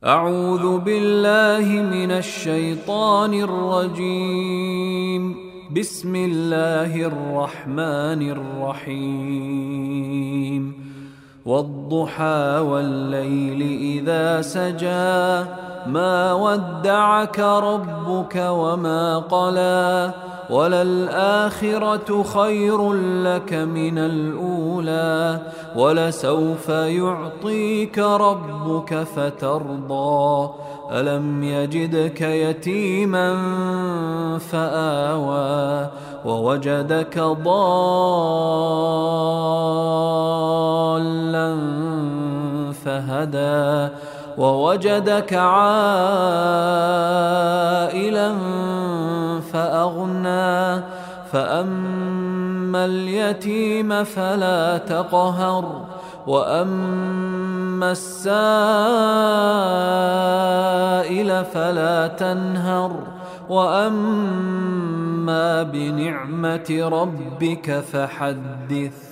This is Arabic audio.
أعوذ بالله من الشيطان الرجيم. بسم الله الرحمن الرحيم. والضحى والليل إذا سجى ما ودعك ربك وما قلى وللآخرة خير لك من الأولى ولسوف يعطيك ربك فترضى ألم يجدك يتيما فآوى ووجدك ضالا فهدى ووجدك عائلا فأغنى فأما اليتيم فلا تقهر وأما السائل فلا تنهر وأما بنعمة ربك فحدث.